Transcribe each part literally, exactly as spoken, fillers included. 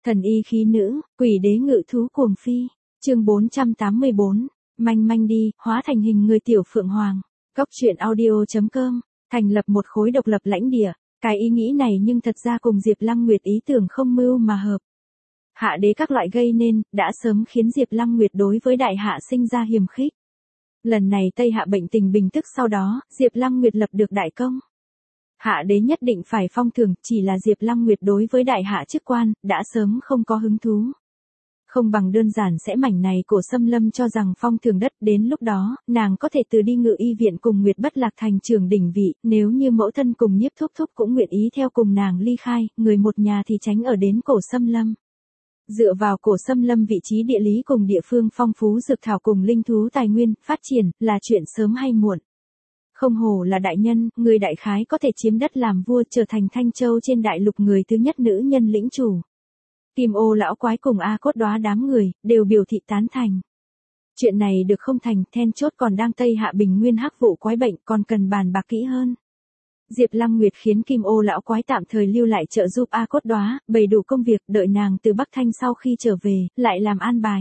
Thần y khí nữ, quỷ đế ngự thú cuồng phi. Chương bốn trăm tám mươi bốn. Manh manh đi, hóa thành hình người tiểu phượng hoàng. Góc truyện audio chấm com. Thành lập một khối độc lập lãnh địa. Cái ý nghĩ này nhưng thật ra cùng Diệp Lăng Nguyệt ý tưởng không mưu mà hợp. Hạ đế các loại gây nên, đã sớm khiến Diệp Lăng Nguyệt đối với đại hạ sinh ra hiềm khích. Lần này Tây Hạ bệnh tình bình tức sau đó, Diệp Lăng Nguyệt lập được đại công. Hạ đế nhất định phải phong thưởng, chỉ là Diệp Lăng Nguyệt đối với đại hạ chức quan, đã sớm không có hứng thú. Không bằng đơn giản sẽ mảnh này của xâm lâm cho rằng phong thưởng đất, đến lúc đó, nàng có thể từ đi ngự y viện cùng Nguyệt Bất Lạc thành trưởng đỉnh vị, nếu như mẫu thân cùng Nhiếp Thúc Thúc cũng nguyện ý theo cùng nàng ly khai, người một nhà thì tránh ở đến cổ xâm lâm. Dựa vào cổ xâm lâm vị trí địa lý cùng địa phương phong phú dược thảo cùng linh thú tài nguyên, phát triển, là chuyện sớm hay muộn. Không hổ là đại nhân, người đại khái có thể chiếm đất làm vua, trở thành Thanh Châu trên đại lục người thứ nhất nữ nhân lĩnh chủ. Kim Ô lão quái cùng A Cốt Đóa đám người, đều biểu thị tán thành. Chuyện này được không thành, then chốt còn đang Tây Hạ bình nguyên hắc vụ quái bệnh, còn cần bàn bạc kỹ hơn. Diệp Lăng Nguyệt khiến Kim Ô lão quái tạm thời lưu lại trợ giúp A Cốt Đóa, bày đủ công việc, đợi nàng từ Bắc Thanh sau khi trở về, lại làm an bài.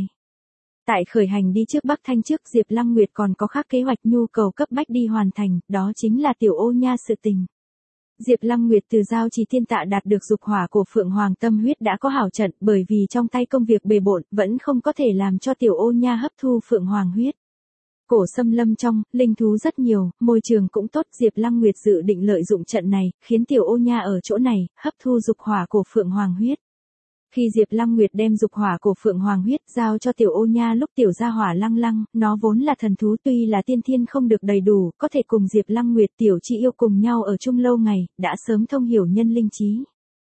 Tại khởi hành đi trước Bắc Thanh trước, Diệp Lăng Nguyệt còn có khác kế hoạch nhu cầu cấp bách đi hoàn thành, đó chính là Tiểu Ô Nha sự tình. Diệp Lăng Nguyệt từ giao trì thiên tạ đạt được dục hỏa của Phượng Hoàng tâm huyết đã có hảo trận, bởi vì trong tay công việc bề bộn, vẫn không có thể làm cho Tiểu Ô Nha hấp thu Phượng Hoàng huyết. Cổ xâm lâm trong, linh thú rất nhiều, môi trường cũng tốt, Diệp Lăng Nguyệt dự định lợi dụng trận này, khiến Tiểu Ô Nha ở chỗ này, hấp thu dục hỏa của Phượng Hoàng huyết. Khi Diệp Lăng Nguyệt đem dục hỏa của Phượng Hoàng huyết giao cho Tiểu Ô Nha lúc Tiểu gia hỏa lăng lăng, nó vốn là thần thú tuy là tiên thiên không được đầy đủ, có thể cùng Diệp Lăng Nguyệt Tiểu Chi Yêu cùng nhau ở chung lâu ngày, đã sớm thông hiểu nhân linh trí.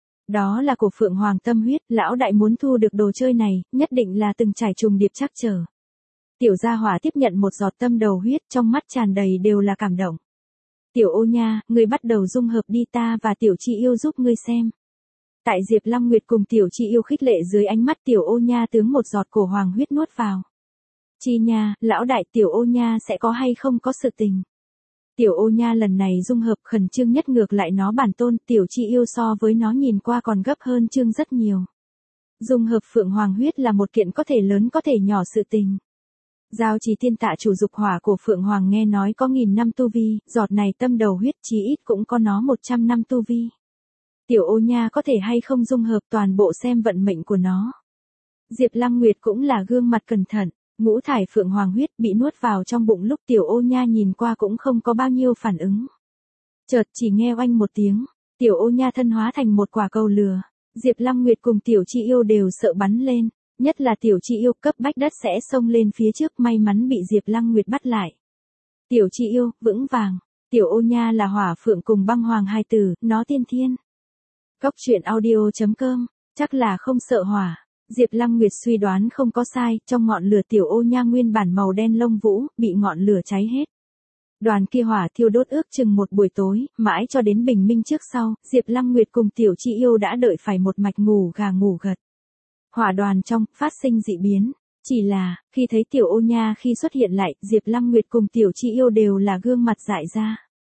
Đó là của Phượng Hoàng tâm huyết, lão đại muốn thu được đồ chơi này, nhất định là từng trải trùng điệp trắc trở. Tiểu gia hỏa tiếp nhận một giọt tâm đầu huyết, trong mắt tràn đầy đều là cảm động. Tiểu Ô Nha, ngươi bắt đầu dung hợp đi, ta và Tiểu Chi Yêu giúp ngươi xem. Tại Diệp Lăng Nguyệt cùng Tiểu Chi Yêu khích lệ dưới ánh mắt, Tiểu Ô Nha tướng một giọt cổ hoàng huyết nuốt vào. Chi Nha, lão đại, Tiểu Ô Nha sẽ có hay không có sự tình. Tiểu Ô Nha lần này dung hợp khẩn trương nhất, ngược lại nó bản tôn, Tiểu Chi Yêu so với nó nhìn qua còn gấp hơn trương rất nhiều. Dung hợp Phượng Hoàng huyết là một kiện có thể lớn có thể nhỏ sự tình. Giao trì thiên tạ chủ dục hỏa của Phượng Hoàng nghe nói có nghìn năm tu vi, giọt này tâm đầu huyết chí ít cũng có nó một trăm năm tu vi. Tiểu Ô Nha có thể hay không dung hợp, toàn bộ xem vận mệnh của nó. Diệp Lăng Nguyệt cũng là gương mặt cẩn thận, ngũ thải Phượng Hoàng huyết bị nuốt vào trong bụng lúc Tiểu Ô Nha nhìn qua cũng không có bao nhiêu phản ứng. Chợt chỉ nghe oanh một tiếng, Tiểu Ô Nha thân hóa thành một quả cầu lửa. Diệp Lăng Nguyệt cùng Tiểu Chi Yêu đều sợ bắn lên, nhất là Tiểu Chi Yêu cấp bách đất sẽ xông lên phía trước, may mắn bị Diệp Lăng Nguyệt bắt lại. Tiểu Chi Yêu, vững vàng, Tiểu Ô Nha là hỏa phượng cùng băng hoàng hai tử, nó tiên thiên. Góc truyện audio chấm com, chắc là không sợ hỏa. Diệp Lăng Nguyệt suy đoán không có sai, trong ngọn lửa Tiểu Ô Nha nguyên bản màu đen lông vũ, bị ngọn lửa cháy hết. Đoàn kia hỏa thiêu đốt ước chừng một buổi tối, mãi cho đến bình minh trước sau, Diệp Lăng Nguyệt cùng Tiểu Chi Yêu đã đợi phải một mạch ngủ gà ngủ gật. Hỏa đoàn trong, phát sinh dị biến. Chỉ là, khi thấy Tiểu Ô Nha khi xuất hiện lại, Diệp Lăng Nguyệt cùng Tiểu Chi Yêu đều là gương mặt dại ra.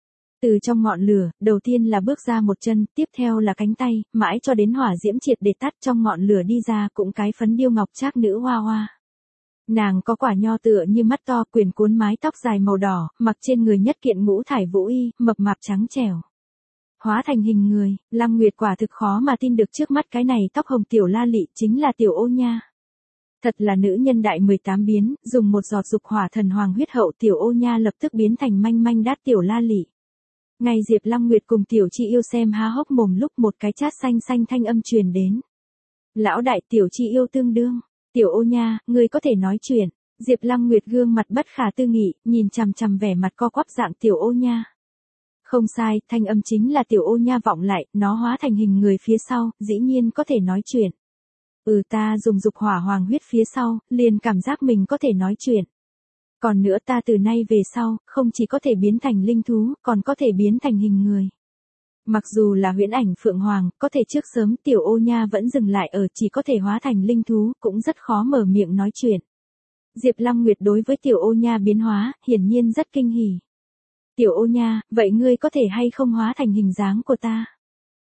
Từ trong ngọn lửa, đầu tiên là bước ra một chân, tiếp theo là cánh tay, mãi cho đến hỏa diễm triệt để tắt, trong ngọn lửa đi ra cũng cái phấn điêu ngọc trác nữ hoa hoa. Nàng có quả nho tựa như mắt to, quyển cuốn mái tóc dài màu đỏ, mặc trên người nhất kiện ngũ thải vũ y, mập mạp trắng trẻo. Hóa thành hình người, Lăng Nguyệt quả thực khó mà tin được trước mắt cái này tóc hồng tiểu la lị chính là Tiểu Ô Nha. Thật là nữ nhân đại mười tám biến, dùng một giọt dục hỏa thần hoàng huyết hậu, Tiểu Ô Nha lập tức biến thành manh manh đát tiểu la lị. Ngay Diệp Lăng Nguyệt cùng Tiểu Chi Yêu xem há hốc mồm lúc một cái chát xanh xanh thanh âm truyền đến. Lão đại, Tiểu Chi Yêu tương đương. Tiểu Ô Nha, ngươi có thể nói chuyện. Diệp Lăng Nguyệt gương mặt bất khả tư nghị, nhìn chằm chằm vẻ mặt co quắp dạng Tiểu Ô Nha. Không sai, thanh âm chính là Tiểu Ô Nha vọng lại, nó hóa thành hình người phía sau, dĩ nhiên có thể nói chuyện. Ừ, ta dùng dục hỏa hoàng huyết phía sau, liền cảm giác mình có thể nói chuyện. Còn nữa, ta từ nay về sau, không chỉ có thể biến thành linh thú, còn có thể biến thành hình người. Mặc dù là huyễn ảnh Phượng Hoàng, có thể trước sớm Tiểu Ô Nha vẫn dừng lại ở chỉ có thể hóa thành linh thú, cũng rất khó mở miệng nói chuyện. Diệp Lăng Nguyệt đối với Tiểu Ô Nha biến hóa, hiển nhiên rất kinh hỉ. Tiểu Ô Nha, vậy ngươi có thể hay không hóa thành hình dáng của ta?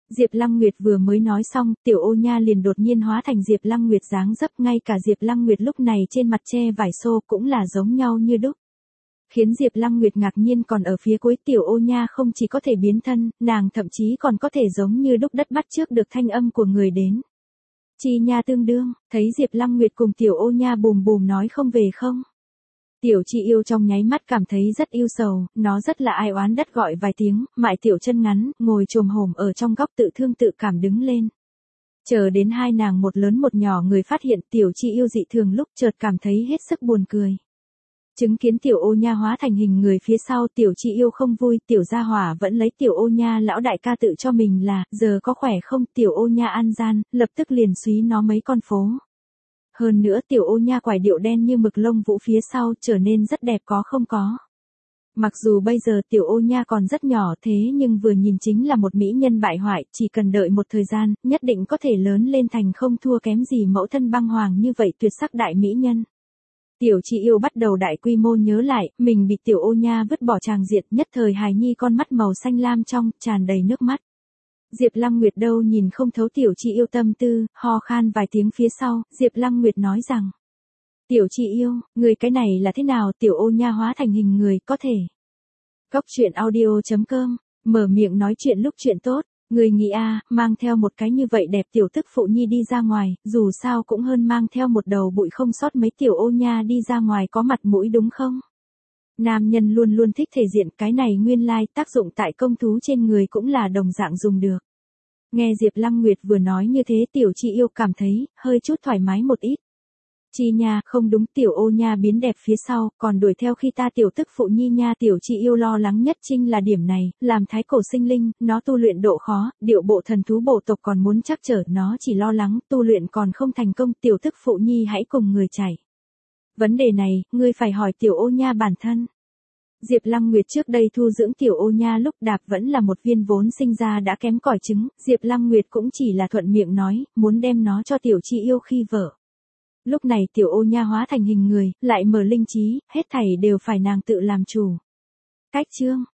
Diệp Lăng Nguyệt vừa mới nói xong, tiểu ô nha liền đột nhiên hóa thành Diệp Lăng Nguyệt dáng dấp, ngay cả Diệp Lăng Nguyệt lúc này trên mặt che vải xô cũng là giống nhau như đúc. Khiến Diệp Lăng Nguyệt ngạc nhiên còn ở phía cuối, tiểu ô nha không chỉ có thể biến thân, nàng thậm chí còn có thể giống như đúc đất bắt chước được thanh âm của người đến. Chi nha tương đương, thấy Diệp Lăng Nguyệt cùng tiểu ô nha bùm bùm nói không về không. Tiểu Chi Yêu trong nháy mắt cảm thấy rất ưu sầu, nó rất là ai oán đất gọi vài tiếng, mại tiểu chân ngắn, ngồi chồm hổm ở trong góc tự thương tự cảm đứng lên. Chờ đến hai nàng một lớn một nhỏ người phát hiện Tiểu Chi Yêu dị thường lúc chợt cảm thấy hết sức buồn cười. Chứng kiến tiểu ô nha hóa thành hình người phía sau, Tiểu Chi Yêu không vui, tiểu gia hỏa vẫn lấy tiểu ô nha lão đại ca tự cho mình là, giờ có khỏe không, tiểu ô nha an gian, lập tức liền súy nó mấy con phố. Hơn nữa tiểu ô nha quải điệu đen như mực lông vũ phía sau trở nên rất đẹp có không có. Mặc dù bây giờ tiểu ô nha còn rất nhỏ thế nhưng vừa nhìn chính là một mỹ nhân bại hoại, chỉ cần đợi một thời gian, nhất định có thể lớn lên thành không thua kém gì mẫu thân băng hoàng như vậy tuyệt sắc đại mỹ nhân. Tiểu Chi Yêu bắt đầu đại quy mô nhớ lại, mình bị tiểu ô nha vứt bỏ tràng diện, nhất thời hài nhi con mắt màu xanh lam trong, tràn đầy nước mắt. Diệp Lăng Nguyệt đâu nhìn không thấu Tiểu Chi Yêu tâm tư, ho khan vài tiếng phía sau, Diệp Lăng Nguyệt nói rằng. Tiểu Chi Yêu, người cái này là thế nào, tiểu ô nha hóa thành hình người, có thể. Góc truyện audio chấm com, mở miệng nói chuyện lúc chuyện tốt, người nghĩ a à, mang theo một cái như vậy đẹp tiểu tức phụ nhi đi ra ngoài, dù sao cũng hơn mang theo một đầu bụi không sót mấy tiểu ô nha đi ra ngoài có mặt mũi đúng không? Nam nhân luôn luôn thích thể diện, cái này nguyên lai tác dụng tại công thú trên người cũng là đồng dạng dùng được. Nghe Diệp Lăng Nguyệt vừa nói như thế Tiểu Chi Yêu cảm thấy, hơi chút thoải mái một ít. Chi nha, không đúng, tiểu ô nha biến đẹp phía sau, còn đuổi theo khi ta tiểu tức phụ nhi nha. Tiểu Chi Yêu lo lắng nhất chính là điểm này, làm thái cổ sinh linh, nó tu luyện độ khó, điệu bộ thần thú bộ tộc còn muốn chắc trở, nó chỉ lo lắng, tu luyện còn không thành công, tiểu tức phụ nhi hãy cùng người chạy. Vấn đề này, ngươi phải hỏi tiểu ô nha bản thân. Diệp Lăng Nguyệt trước đây thu dưỡng tiểu ô nha lúc đạp vẫn là một viên vốn sinh ra đã kém cỏi trứng, Diệp Lăng Nguyệt cũng chỉ là thuận miệng nói, muốn đem nó cho Tiểu Chi Yêu khi vợ. Lúc này tiểu ô nha hóa thành hình người, lại mở linh trí, hết thảy đều phải nàng tự làm chủ. Cách chương